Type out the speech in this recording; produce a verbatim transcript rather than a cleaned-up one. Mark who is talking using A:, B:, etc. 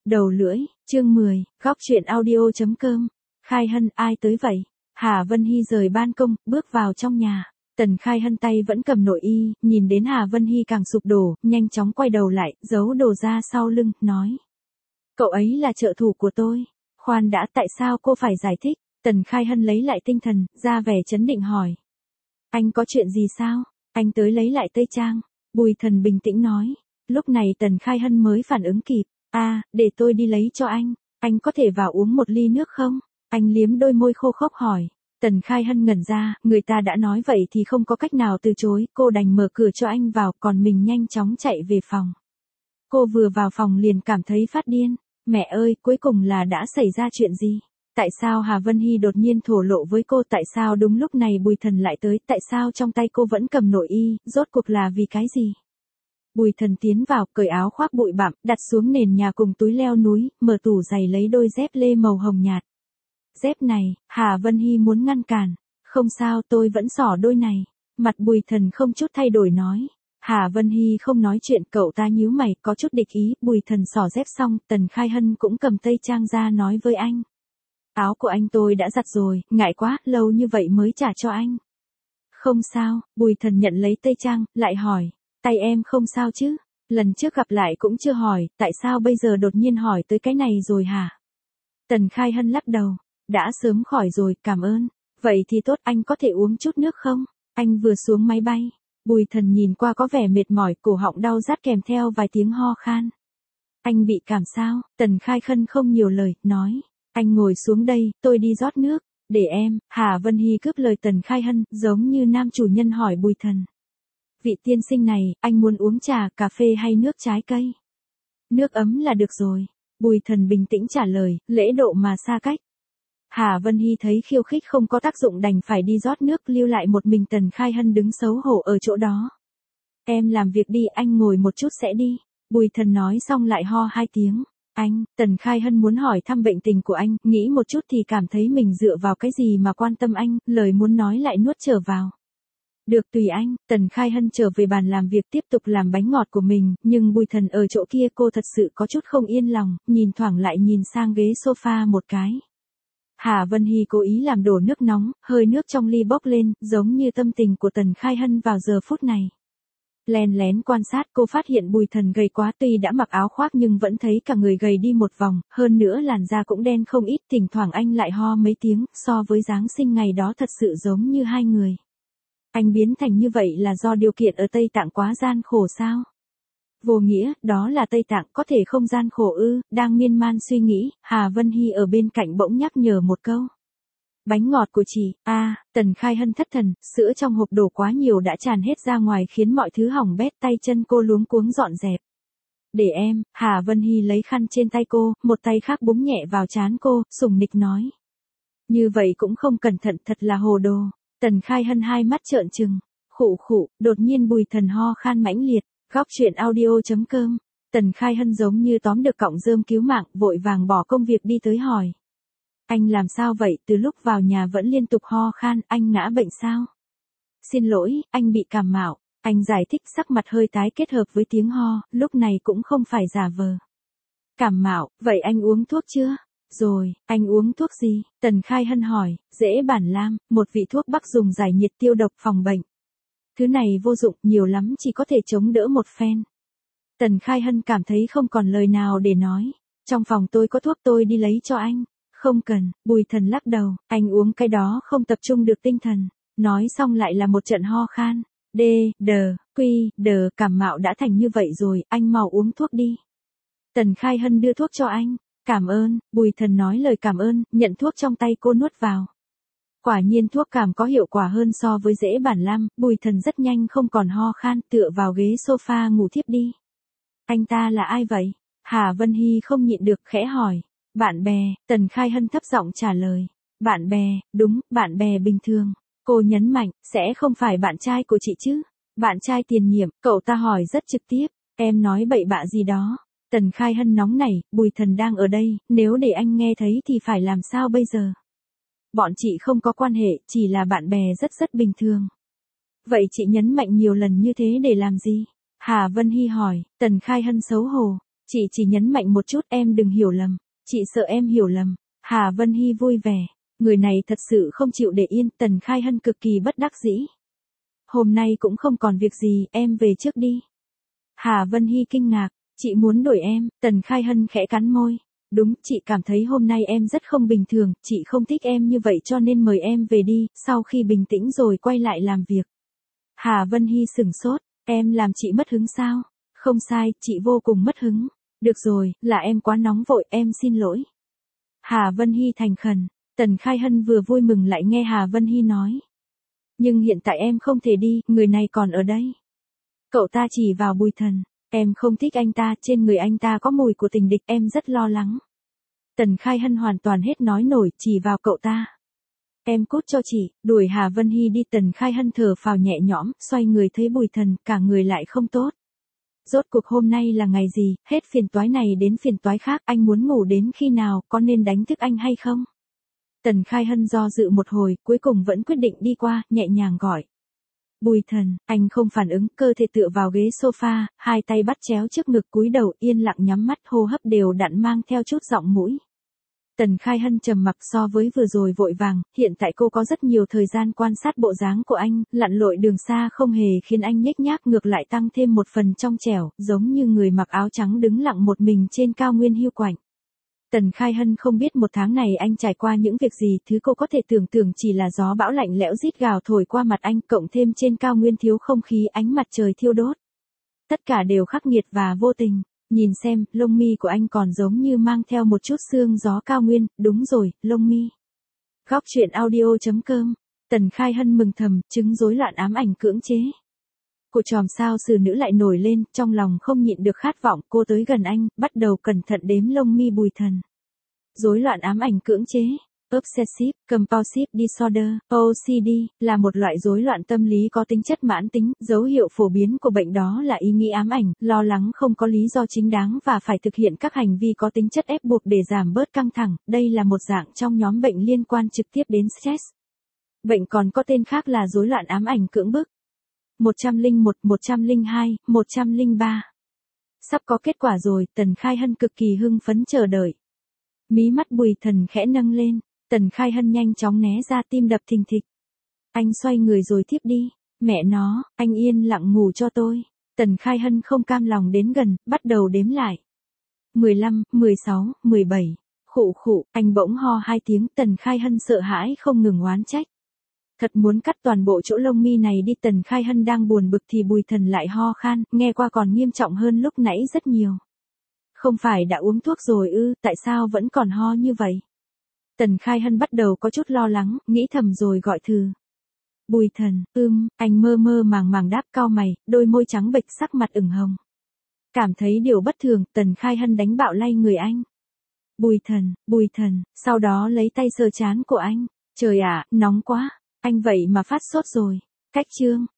A: Đầu lưỡi, chương mười, góc truyện audio.com. Khai Hân, ai tới vậy? Hà Vân Hy rời ban công, bước vào trong nhà. Tần Khai Hân tay vẫn cầm nội y, nhìn đến Hà Vân Hy càng sụp đổ, nhanh chóng quay đầu lại, giấu đồ ra sau lưng, nói. Cậu ấy là trợ thủ của tôi. Khoan đã, tại sao cô phải giải thích? Tần Khai Hân lấy lại tinh thần, ra vẻ trấn định hỏi. Anh có chuyện gì sao? Anh tới lấy lại tây trang. Bùi Thần bình tĩnh nói. Lúc này Tần Khai Hân mới phản ứng kịp. À, để tôi đi lấy cho anh. Anh có thể vào uống một ly nước không? Anh liếm đôi môi khô khốc hỏi. Tần Khai Hân ngẩn ra, người ta đã nói vậy thì không có cách nào từ chối, cô đành mở cửa cho anh vào, còn mình nhanh chóng chạy về phòng. Cô vừa vào phòng liền cảm thấy phát điên. Mẹ ơi, cuối cùng là đã xảy ra chuyện gì? Tại sao Hà Vân Hy đột nhiên thổ lộ với cô? Tại sao đúng lúc này Bùi Thần lại tới? Tại sao trong tay cô vẫn cầm nội y? Rốt cuộc là vì cái gì? Bùi Thần tiến vào, cởi áo khoác bụi bặm, đặt xuống nền nhà cùng túi leo núi, mở tủ giày lấy đôi dép lê màu hồng nhạt. Dép này, Hà Vân Hy muốn ngăn cản. Không sao, tôi vẫn xỏ đôi này. Mặt Bùi Thần không chút thay đổi nói. Hà Vân Hy không nói chuyện, cậu ta nhíu mày, có chút địch ý. Bùi Thần xỏ dép xong, Tần Khai Hân cũng cầm tây trang ra nói với anh. Áo của anh tôi đã giặt rồi, ngại quá, lâu như vậy mới trả cho anh. Không sao, Bùi Thần nhận lấy tây trang, lại hỏi. Tay em không sao chứ? Lần trước gặp lại cũng chưa hỏi, tại sao bây giờ đột nhiên hỏi tới cái này rồi hả? Tần Khai Hân lắc đầu. Đã sớm khỏi rồi, cảm ơn. Vậy thì tốt, anh có thể uống chút nước không? Anh vừa xuống máy bay. Bùi Thần nhìn qua có vẻ mệt mỏi, cổ họng đau rát kèm theo vài tiếng ho khan. Anh bị cảm sao? Tần Khai Hân không nhiều lời, nói. Anh ngồi xuống đây, tôi đi rót nước. Để em. Hà Vân Hy cướp lời Tần Khai Hân, giống như nam chủ nhân hỏi Bùi Thần. Vị tiên sinh này, anh muốn uống trà, cà phê hay nước trái cây? Nước ấm là được rồi. Bùi Thần bình tĩnh trả lời, lễ độ mà xa cách. Hà Vân Hy thấy khiêu khích không có tác dụng đành phải đi rót nước, lưu lại một mình Tần Khai Hân đứng xấu hổ ở chỗ đó. Em làm việc đi, anh ngồi một chút sẽ đi. Bùi Thần nói xong lại ho hai tiếng. Anh, Tần Khai Hân muốn hỏi thăm bệnh tình của anh, nghĩ một chút thì cảm thấy mình dựa vào cái gì mà quan tâm anh, lời muốn nói lại nuốt trở vào. Được, tùy anh. Tần Khai Hân trở về bàn làm việc tiếp tục làm bánh ngọt của mình, nhưng Bùi Thần ở chỗ kia cô thật sự có chút không yên lòng, nhìn thoảng lại nhìn sang ghế sofa một cái. Hà Vân Hy cố ý làm đổ nước nóng, hơi nước trong ly bốc lên, giống như tâm tình của Tần Khai Hân vào giờ phút này. Lén lén quan sát, cô phát hiện Bùi Thần gầy quá, tuy đã mặc áo khoác nhưng vẫn thấy cả người gầy đi một vòng, hơn nữa làn da cũng đen không ít, thỉnh thoảng anh lại ho mấy tiếng, so với Giáng sinh ngày đó thật sự giống như hai người. Anh biến thành như vậy là do điều kiện ở Tây Tạng quá gian khổ sao? Vô nghĩa, đó là Tây Tạng, có thể không gian khổ ư? Đang miên man suy nghĩ, Hà Vân Hy ở bên cạnh bỗng nhắc nhở một câu. Bánh ngọt của chị, a à, Tần Khai Hân thất thần, sữa trong hộp đổ quá nhiều đã tràn hết ra ngoài khiến mọi thứ hỏng bét, tay chân cô luống cuống dọn dẹp. Để em. Hà Vân Hy lấy khăn trên tay cô, một tay khác búng nhẹ vào trán cô, sủng nịch nói. Như vậy cũng không cẩn thận, thật là hồ đồ. Tần Khai Hân hai mắt trợn trừng, khụ khụ, đột nhiên Bùi Thần ho khan mãnh liệt. Góc truyện audio.com. Tần Khai Hân giống như tóm được cọng rơm cứu mạng, vội vàng bỏ công việc đi tới hỏi. Anh làm sao vậy, từ lúc vào nhà vẫn liên tục ho khan, anh ngã bệnh sao? Xin lỗi, anh bị cảm mạo. Anh giải thích, sắc mặt hơi tái kết hợp với tiếng ho, lúc này cũng không phải giả vờ. Cảm mạo, vậy anh uống thuốc chưa? Rồi, anh uống thuốc gì? Tần Khai Hân hỏi. Dễ bản lam, một vị thuốc bắc dùng giải nhiệt tiêu độc phòng bệnh. Thứ này vô dụng, nhiều lắm chỉ có thể chống đỡ một phen. Tần Khai Hân cảm thấy không còn lời nào để nói. Trong phòng tôi có thuốc, tôi đi lấy cho anh. Không cần. Bùi Thần lắc đầu, anh uống cái đó không tập trung được tinh thần. Nói xong lại là một trận ho khan. D, D, Quy, D, cảm mạo đã thành như vậy rồi, anh mau uống thuốc đi. Tần Khai Hân đưa thuốc cho anh. Cảm ơn. Bùi Thần nói lời cảm ơn, nhận thuốc trong tay cô nuốt vào. Quả nhiên thuốc cảm có hiệu quả hơn so với dễ bản lam, Bùi Thần rất nhanh không còn ho khan, tựa vào ghế sofa ngủ thiếp đi. Anh ta là ai vậy? Hà Vân Hy không nhịn được khẽ hỏi. Bạn bè. Tần Khai Hân thấp giọng trả lời. Bạn bè, đúng, bạn bè bình thường. Cô nhấn mạnh, sẽ không phải bạn trai của chị chứ? Bạn trai tiền nhiệm, cậu ta hỏi rất trực tiếp. Em nói bậy bạ gì đó? Tần Khai Hân nóng nảy, Bùi Thần đang ở đây, nếu để anh nghe thấy thì phải làm sao bây giờ? Bọn chị không có quan hệ, chỉ là bạn bè rất rất bình thường. Vậy chị nhấn mạnh nhiều lần như thế để làm gì? Hà Vân Hy hỏi. Tần Khai Hân xấu hổ. Chị chỉ nhấn mạnh một chút, em đừng hiểu lầm. Chị sợ em hiểu lầm. Hà Vân Hy vui vẻ. Người này thật sự không chịu để yên, Tần Khai Hân cực kỳ bất đắc dĩ. Hôm nay cũng không còn việc gì, em về trước đi. Hà Vân Hy kinh ngạc, chị muốn đổi em, Tần Khai Hân khẽ cắn môi. Đúng, chị cảm thấy hôm nay em rất không bình thường, chị không thích em như vậy cho nên mời em về đi, sau khi bình tĩnh rồi quay lại làm việc. Hà Vân Hy sửng sốt, em làm chị mất hứng sao? Không sai, chị vô cùng mất hứng. Được rồi, là em quá nóng vội, em xin lỗi. Hà Vân Hy thành khẩn, Tần Khai Hân vừa vui mừng lại nghe Hà Vân Hy nói. Nhưng hiện tại em không thể đi, người này còn ở đây. Cậu ta chỉ vào Bùi Thần, em không thích anh ta, trên người anh ta có mùi của tình địch, em rất lo lắng. Tần Khai Hân hoàn toàn hết nói nổi, chỉ vào cậu ta. Em cút cho chị, đuổi Hà Vân Hy đi. Tần Khai Hân thở phào nhẹ nhõm, xoay người thấy Bùi Thần, cả người lại không tốt. Rốt cuộc hôm nay là ngày gì, hết phiền toái này đến phiền toái khác, anh muốn ngủ đến khi nào, có nên đánh thức anh hay không? Tần Khai Hân do dự một hồi, cuối cùng vẫn quyết định đi qua, nhẹ nhàng gọi. Bùi Thần, anh không phản ứng, cơ thể tựa vào ghế sofa, hai tay bắt chéo trước ngực cúi đầu yên lặng nhắm mắt, hô hấp đều đặn mang theo chút giọng mũi. Tần Khai Hân trầm mặc, so với vừa rồi vội vàng, hiện tại cô có rất nhiều thời gian quan sát bộ dáng của anh, lặn lội đường xa không hề khiến anh nhếch nhác, ngược lại tăng thêm một phần trong trẻo, giống như người mặc áo trắng đứng lặng một mình trên cao nguyên hiu quạnh. Tần Khai Hân không biết một tháng này anh trải qua những việc gì, thứ cô có thể tưởng tượng chỉ là gió bão lạnh lẽo rít gào thổi qua mặt anh, cộng thêm trên cao nguyên thiếu không khí, ánh mặt trời thiêu đốt. Tất cả đều khắc nghiệt và vô tình. Nhìn xem, lông mi của anh còn giống như mang theo một chút sương gió cao nguyên, đúng rồi, lông mi. Góc truyện audio chấm com. Tần Khai Hân mừng thầm, chứng rối loạn ám ảnh cưỡng chế. Cô chòm sao xử nữ lại nổi lên, trong lòng không nhịn được khát vọng, cô tới gần anh, bắt đầu cẩn thận đếm lông mi Bùi Thần. Rối loạn ám ảnh cưỡng chế, Obsessive Compulsive Disorder, O C D, là một loại rối loạn tâm lý có tính chất mãn tính, dấu hiệu phổ biến của bệnh đó là ý nghĩ ám ảnh, lo lắng không có lý do chính đáng và phải thực hiện các hành vi có tính chất ép buộc để giảm bớt căng thẳng, đây là một dạng trong nhóm bệnh liên quan trực tiếp đến stress. Bệnh còn có tên khác là rối loạn ám ảnh cưỡng bức. một không một, một không hai, một không ba. Sắp có kết quả rồi, Tần Khai Hân cực kỳ hưng phấn chờ đợi. Mí mắt Bùi Thần khẽ nâng lên, Tần Khai Hân nhanh chóng né ra, tim đập thình thịch. Anh xoay người rồi thiếp đi, mẹ nó, anh yên lặng ngủ cho tôi. Tần Khai Hân không cam lòng đến gần, bắt đầu đếm lại. mười lăm, mười sáu, mười bảy, khụ khụ, anh bỗng ho hai tiếng, Tần Khai Hân sợ hãi không ngừng oán trách. Thật muốn cắt toàn bộ chỗ lông mi này đi. Tần Khai Hân đang buồn bực thì Bùi Thần lại ho khan, nghe qua còn nghiêm trọng hơn lúc nãy rất nhiều. Không phải đã uống thuốc rồi ư, tại sao vẫn còn ho như vậy? Tần Khai Hân bắt đầu có chút lo lắng, nghĩ thầm rồi gọi thử. Bùi Thần, ưm, anh mơ mơ màng màng đáp, cau mày, đôi môi trắng bệch, sắc mặt ửng hồng. Cảm thấy điều bất thường, Tần Khai Hân đánh bạo lay người anh. Bùi Thần, Bùi Thần, sau đó lấy tay sờ trán của anh. Trời ạ, nóng quá, anh vậy mà phát sốt rồi. Cách chương.